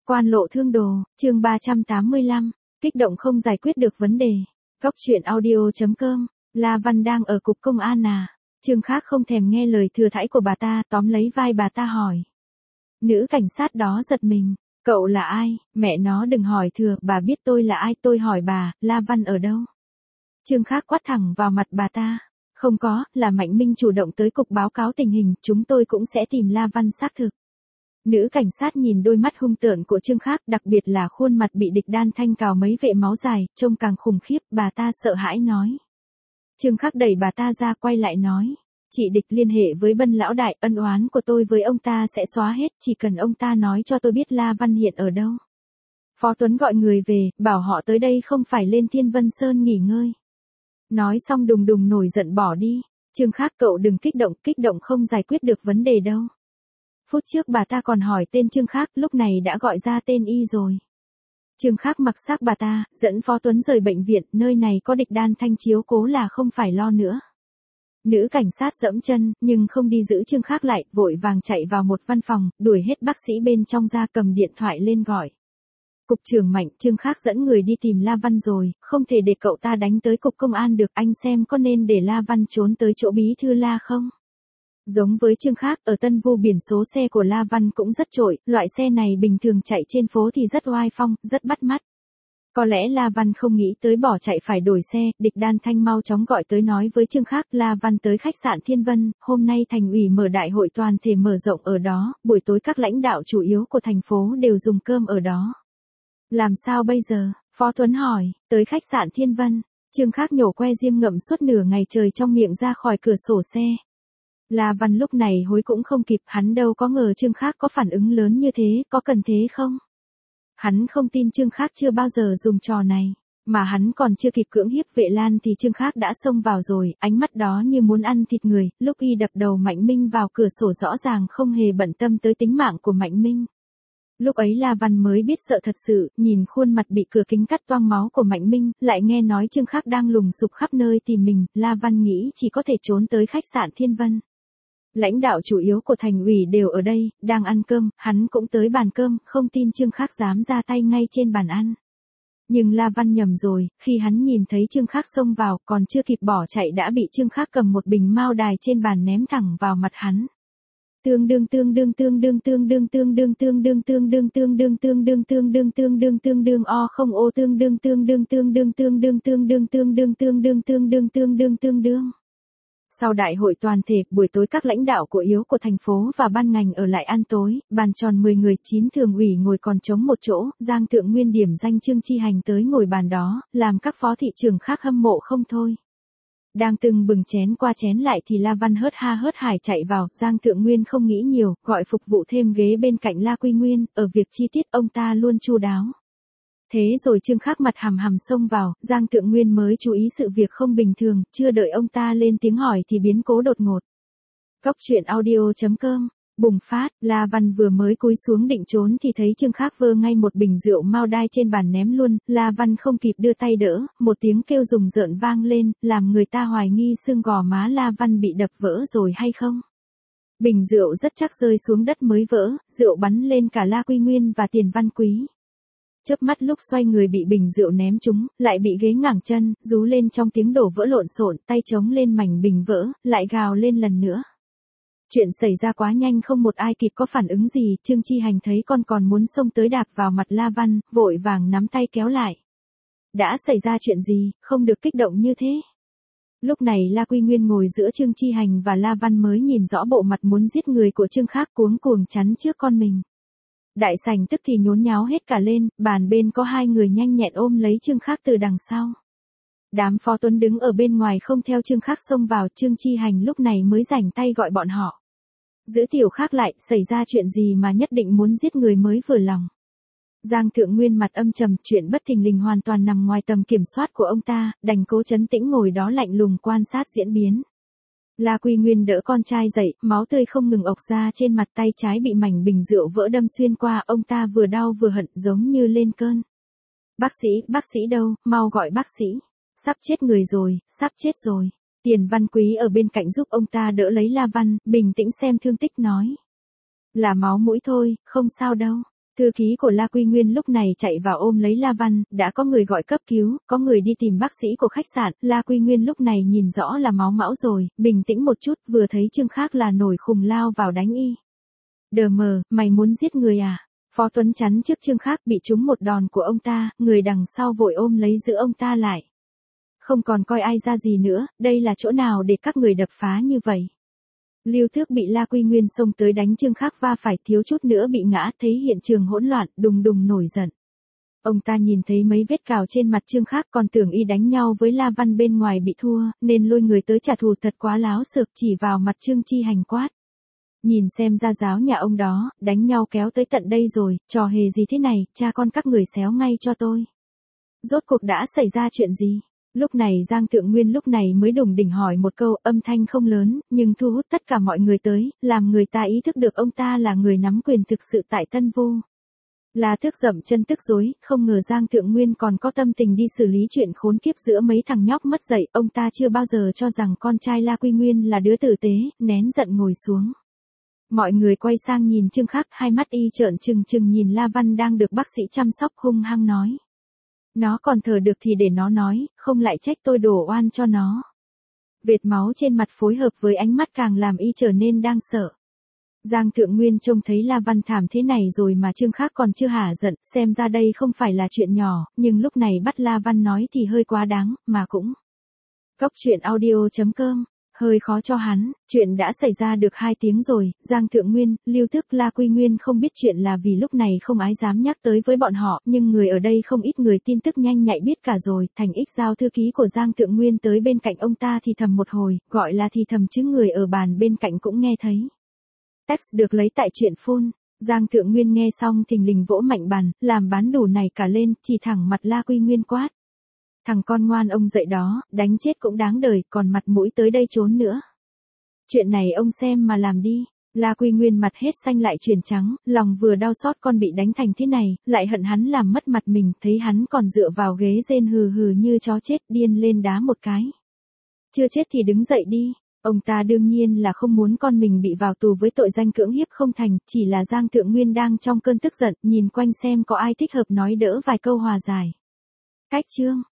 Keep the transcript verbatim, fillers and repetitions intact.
Quan lộ thương đồ, chương ba trăm tám mươi lăm, kích động không giải quyết được vấn đề. Góc truyện audio chấm com, La Văn đang ở cục công an à? Trương Khác không thèm nghe lời thừa thãi của bà ta, tóm lấy vai bà ta hỏi. Nữ cảnh sát đó giật mình, cậu là ai? Mẹ nó đừng hỏi thừa, bà biết tôi là ai, tôi hỏi bà, La Văn ở đâu? Trương Khác quát thẳng vào mặt bà ta. Không có, là Mạnh Minh chủ động tới cục báo cáo tình hình, chúng tôi cũng sẽ tìm La Văn xác thực. Nữ cảnh sát nhìn đôi mắt hung tợn của Trương Khác, đặc biệt là khuôn mặt bị địch đan thanh cào mấy vệ máu dài, trông càng khủng khiếp, bà ta sợ hãi nói. Trương Khác đẩy bà ta ra quay lại nói. Chị địch liên hệ với Bân lão đại, ân oán của tôi với ông ta sẽ xóa hết, chỉ cần ông ta nói cho tôi biết La Văn hiện ở đâu. Phó Tuấn gọi người về, bảo họ tới đây không phải lên Thiên Vân Sơn nghỉ ngơi. Nói xong đùng đùng nổi giận bỏ đi. Trương Khác cậu đừng kích động, kích động không giải quyết được vấn đề đâu. Phút trước bà ta còn hỏi tên Trương Khác, lúc này đã gọi ra tên y rồi. Trương Khác mặc xác bà ta, dẫn Phó Tuấn rời bệnh viện, nơi này có địch đan thanh chiếu cố là không phải lo nữa. Nữ cảnh sát dẫm chân, nhưng không đi giữ Trương Khác lại, vội vàng chạy vào một văn phòng, đuổi hết bác sĩ bên trong ra cầm điện thoại lên gọi. Cục trưởng Mạnh, Trương Khác dẫn người đi tìm La Văn rồi, không thể để cậu ta đánh tới cục công an được, anh xem có nên để La Văn trốn tới chỗ bí thư La không? Giống với Trương Khác, ở Tân Vu biển số xe của La Văn cũng rất trội, loại xe này bình thường chạy trên phố thì rất oai phong, rất bắt mắt. Có lẽ La Văn không nghĩ tới bỏ chạy phải đổi xe, địch đan thanh mau chóng gọi tới nói với Trương Khác, La Văn tới khách sạn Thiên Vân, hôm nay thành ủy mở đại hội toàn thể mở rộng ở đó, buổi tối các lãnh đạo chủ yếu của thành phố đều dùng cơm ở đó. Làm sao bây giờ? Phó Tuấn hỏi, tới khách sạn Thiên Vân, Trương Khác nhổ que diêm ngậm suốt nửa ngày trời trong miệng ra khỏi cửa sổ xe. La Văn lúc này hối cũng không kịp, hắn đâu có ngờ Trương Khác có phản ứng lớn như thế, có cần thế không? Hắn không tin Trương Khác chưa bao giờ dùng trò này, mà hắn còn chưa kịp cưỡng hiếp Vệ Lan thì Trương Khác đã xông vào rồi, ánh mắt đó như muốn ăn thịt người, lúc y đập đầu Mạnh Minh vào cửa sổ rõ ràng không hề bận tâm tới tính mạng của Mạnh Minh. Lúc ấy La Văn mới biết sợ thật sự, nhìn khuôn mặt bị cửa kính cắt toang máu của Mạnh Minh, lại nghe nói Trương Khác đang lùng sục khắp nơi tìm mình, La Văn nghĩ chỉ có thể trốn tới khách sạn Thiên Vân. Lãnh đạo chủ yếu của thành ủy đều ở đây, đang ăn cơm, hắn cũng tới bàn cơm, không tin Trương Khác dám ra tay ngay trên bàn ăn. Nhưng La Văn nhầm rồi, khi hắn nhìn thấy Trương Khác xông vào, còn chưa kịp bỏ chạy đã bị Trương Khác cầm một bình mao đài trên bàn ném thẳng vào mặt hắn. Tương đương tương đương tương đương tương đương tương đương tương đương tương đương tương đương tương đương tương đương tương đương tương đương o không ô tương đương tương đương tương đương tương đương tương đương tương đương tương đương tương đương tương đương tương đương. Sau đại hội toàn thể, buổi tối các lãnh đạo của yếu của thành phố và ban ngành ở lại ăn tối, bàn tròn mười người, chín thường ủy ngồi còn trống một chỗ, Giang Thượng Nguyên điểm danh Trương Chi Hành tới ngồi bàn đó, làm các phó thị trưởng khác hâm mộ không thôi. Đang từng bừng chén qua chén lại thì La Văn hớt ha hớt hải chạy vào, Giang Thượng Nguyên không nghĩ nhiều, gọi phục vụ thêm ghế bên cạnh La Quy Nguyên, ở việc chi tiết ông ta luôn chu đáo. Thế rồi Trương Khác mặt hầm hầm xông vào, Giang Thượng Nguyên mới chú ý sự việc không bình thường, chưa đợi ông ta lên tiếng hỏi thì biến cố đột ngột. Góc truyện audio chấm com, bùng phát, La Văn vừa mới cúi xuống định trốn thì thấy Trương Khác vơ ngay một bình rượu mao đai trên bàn ném luôn, La Văn không kịp đưa tay đỡ, một tiếng kêu rùng rợn vang lên, làm người ta hoài nghi xương gò má La Văn bị đập vỡ rồi hay không. Bình rượu rất chắc rơi xuống đất mới vỡ, rượu bắn lên cả La Quy Nguyên và Tiền Văn Quý. Chớp mắt lúc xoay người bị bình rượu ném trúng, lại bị ghế ngẳng chân, rú lên trong tiếng đổ vỡ lộn xộn, tay chống lên mảnh bình vỡ, lại gào lên lần nữa. Chuyện xảy ra quá nhanh không một ai kịp có phản ứng gì, Trương Chi Hành thấy con còn muốn xông tới đạp vào mặt La Văn, vội vàng nắm tay kéo lại. Đã xảy ra chuyện gì, không được kích động như thế. Lúc này La Quy Nguyên ngồi giữa Trương Chi Hành và La Văn mới nhìn rõ bộ mặt muốn giết người của Trương Khác cuống cuồng chắn trước con mình. Đại sảnh tức thì nhốn nháo hết cả lên, bàn bên có hai người nhanh nhẹn ôm lấy Trương Khác từ đằng sau. Đám Phó Tuấn đứng ở bên ngoài không theo Trương Khác xông vào, Trương Chi Hành lúc này mới rảnh tay gọi bọn họ. Giữ Tiểu Khác lại, xảy ra chuyện gì mà nhất định muốn giết người mới vừa lòng. Giang Thượng Nguyên mặt âm trầm, chuyện bất thình lình hoàn toàn nằm ngoài tầm kiểm soát của ông ta, đành cố trấn tĩnh ngồi đó lạnh lùng quan sát diễn biến. La Quy Nguyên đỡ con trai dậy, máu tươi không ngừng ộc ra trên mặt, tay trái bị mảnh bình rượu vỡ đâm xuyên qua, ông ta vừa đau vừa hận giống như lên cơn. Bác sĩ, bác sĩ đâu, mau gọi bác sĩ. Sắp chết người rồi, sắp chết rồi. Tiền Văn Quý ở bên cạnh giúp ông ta đỡ lấy La Văn, bình tĩnh xem thương tích nói. Là máu mũi thôi, không sao đâu. Thư ký của La Quy Nguyên lúc này chạy vào ôm lấy La Văn, đã có người gọi cấp cứu, có người đi tìm bác sĩ của khách sạn, La Quy Nguyên lúc này nhìn rõ là máu mão rồi, bình tĩnh một chút, vừa thấy Trương Khác là nổi khùng lao vào đánh y. Đờ mờ, mày muốn giết người à? Phó Tuấn chắn trước Trương Khác bị trúng một đòn của ông ta, người đằng sau vội ôm lấy giữ ông ta lại. Không còn coi ai ra gì nữa, đây là chỗ nào để các người đập phá như vậy? Lưu Thước bị La Quy Nguyên xông tới đánh Trương Khác va phải thiếu chút nữa bị ngã, thấy hiện trường hỗn loạn, đùng đùng nổi giận. Ông ta nhìn thấy mấy vết cào trên mặt Trương Khác còn tưởng y đánh nhau với La Văn bên ngoài bị thua, nên lôi người tới trả thù thật quá láo xược chỉ vào mặt Trương Chi Hành quát. Nhìn xem ra giáo nhà ông đó, đánh nhau kéo tới tận đây rồi, trò hề gì thế này, cha con các người xéo ngay cho tôi. Rốt cuộc đã xảy ra chuyện gì? Lúc này Giang Thượng Nguyên lúc này mới đùng đỉnh hỏi một câu, âm thanh không lớn, nhưng thu hút tất cả mọi người tới, làm người ta ý thức được ông ta là người nắm quyền thực sự tại Tân Vu. La Thước dậm chân tức dối, không ngờ Giang Thượng Nguyên còn có tâm tình đi xử lý chuyện khốn kiếp giữa mấy thằng nhóc mất dạy, ông ta chưa bao giờ cho rằng con trai La Quy Nguyên là đứa tử tế, nén giận ngồi xuống. Mọi người quay sang nhìn Trương Khác, hai mắt y trợn trừng trừng nhìn La Văn đang được bác sĩ chăm sóc hung hăng nói. Nó còn thở được thì để nó nói, không lại trách tôi đổ oan cho nó. Vệt máu trên mặt phối hợp với ánh mắt càng làm y trở nên đang sợ. Giang Thượng Nguyên trông thấy La Văn thảm thế này rồi mà Trương Khác còn chưa hả giận, xem ra đây không phải là chuyện nhỏ, nhưng lúc này bắt La Văn nói thì hơi quá đáng, mà cũng. Cốc truyện audio chấm com hơi khó cho hắn, chuyện đã xảy ra được hai tiếng rồi, Giang Thượng Nguyên, Lưu Thước, La Quy Nguyên không biết chuyện là vì lúc này không ai dám nhắc tới với bọn họ, nhưng người ở đây không ít người tin tức nhanh nhạy biết cả rồi, Thành Ích giao thư ký của Giang Thượng Nguyên tới bên cạnh ông ta thì thầm một hồi, gọi là thì thầm chứ người ở bàn bên cạnh cũng nghe thấy. Text được lấy tại truyện phun, Giang Thượng Nguyên nghe xong thình lình vỗ mạnh bàn, làm bán đủ này cả lên, chỉ thẳng mặt La Quy Nguyên quát. Thằng con ngoan ông dậy đó, đánh chết cũng đáng đời, còn mặt mũi tới đây trốn nữa. Chuyện này ông xem mà làm đi. La Quy Nguyên mặt hết xanh lại chuyển trắng, lòng vừa đau xót con bị đánh thành thế này, lại hận hắn làm mất mặt mình, thấy hắn còn dựa vào ghế rên hừ hừ như chó chết, điên lên đá một cái. Chưa chết thì đứng dậy đi. Ông ta đương nhiên là không muốn con mình bị vào tù với tội danh cưỡng hiếp không thành, chỉ là Giang Thượng Nguyên đang trong cơn tức giận, nhìn quanh xem có ai thích hợp nói đỡ vài câu hòa giải. Cách chương